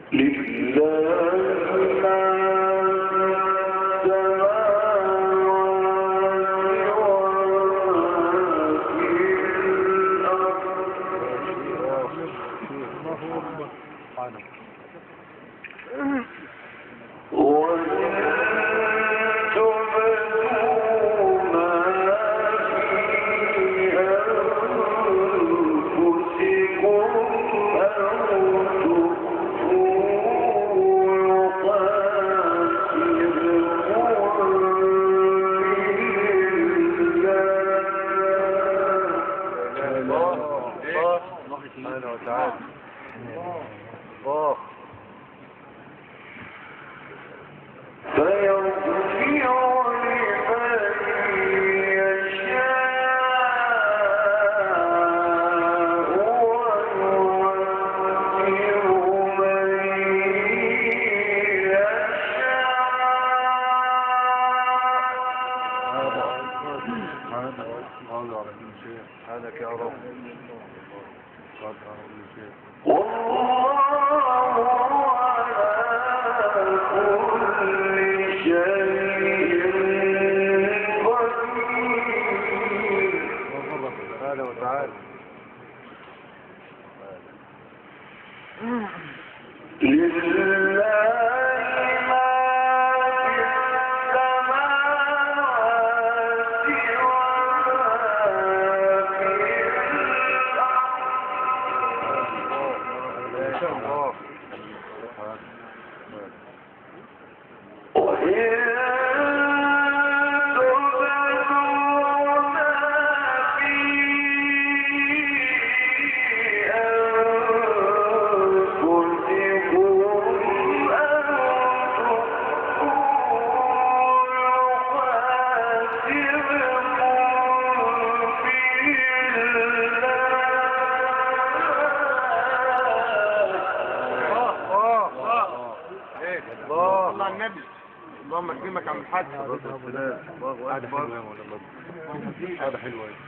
اللهم اكرمك عم الحاج. هذا حلو يا مولانا، هذا حلو يا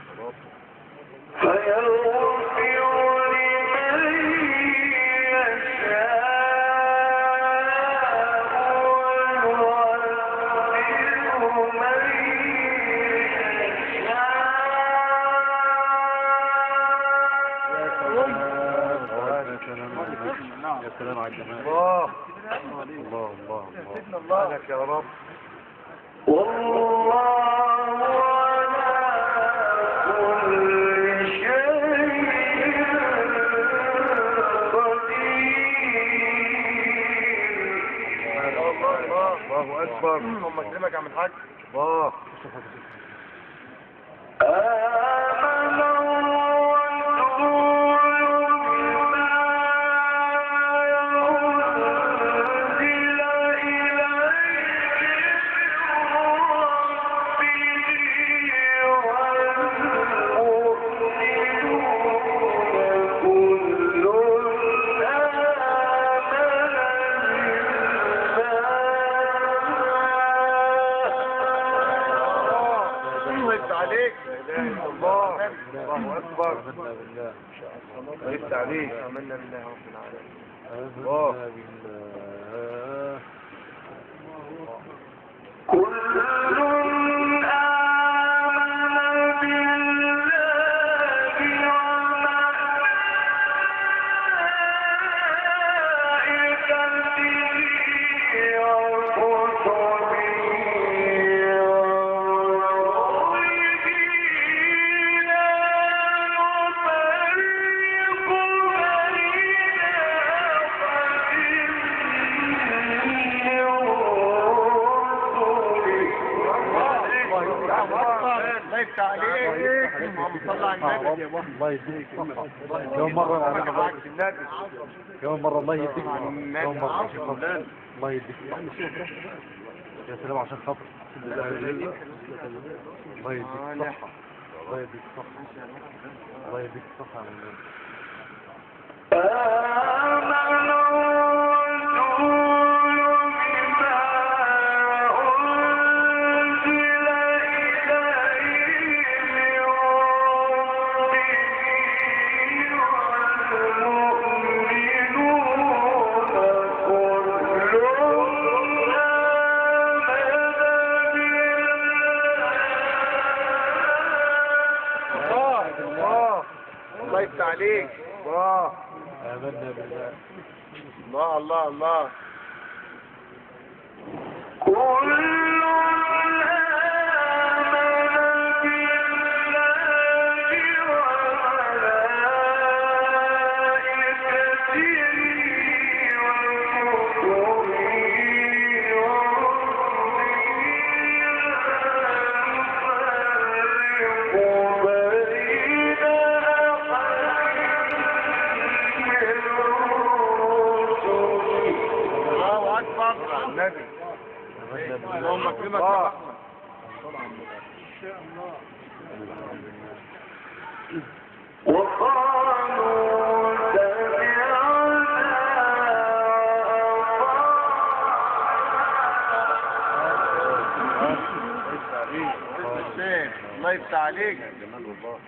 يا سلام على الجمال. الله الله الله الله لك يا رب. والله على كل شيء قدير. الله اكبر. اللهم اكرمك عم الحاج. الله وقفت عليك. آمنا بالله رب العالمين. الله الله يديك يوم مرة يوم مرة الله يديك يوم مرة الله يديك يا سلام عشان خاطر الله يديك الصحة الله يديك الصحة الله يديك الصحة عليك. الله آمنا بالله. الله الله الله. الله أكبر. النبي آمنا بالله. اللهم اكرمك يا أحمد. الله يفتح عليك. جمال والله.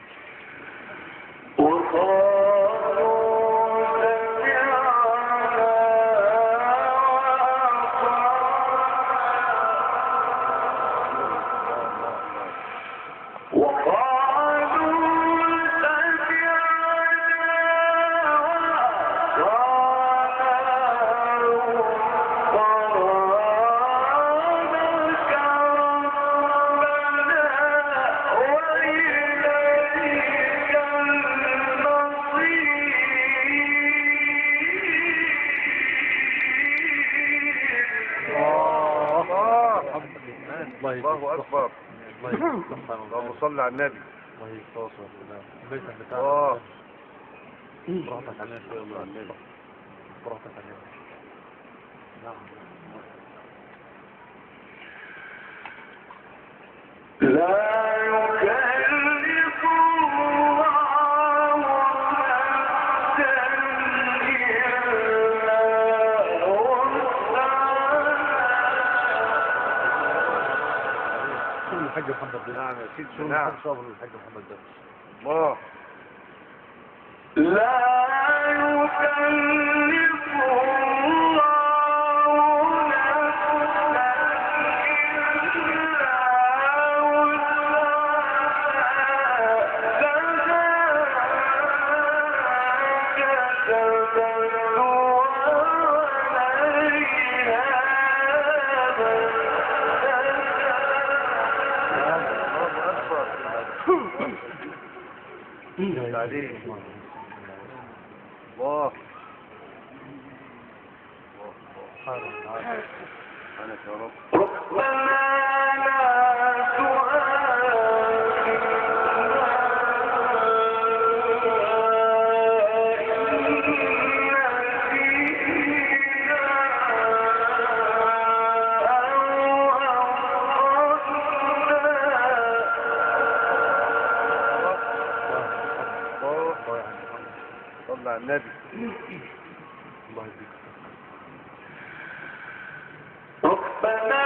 الله أكبر. الله يصلح. اللهم صل على النبي. الله يصلح. البيت الله. بتاعنا براحتك علينا شوية. الله النبي براحتك علينا. نعم. لا يكلف الله نفسا إلا وسعها. الحاج محمد ده. نعم يا سيدي. شو نعم. الحاج صابر الحاج محمد ده. الله. لا يكلف الله نفسا إلا عليك. الله. سبحانك يا رب. ربنا لا صل على النبي. الله يديك. ربنا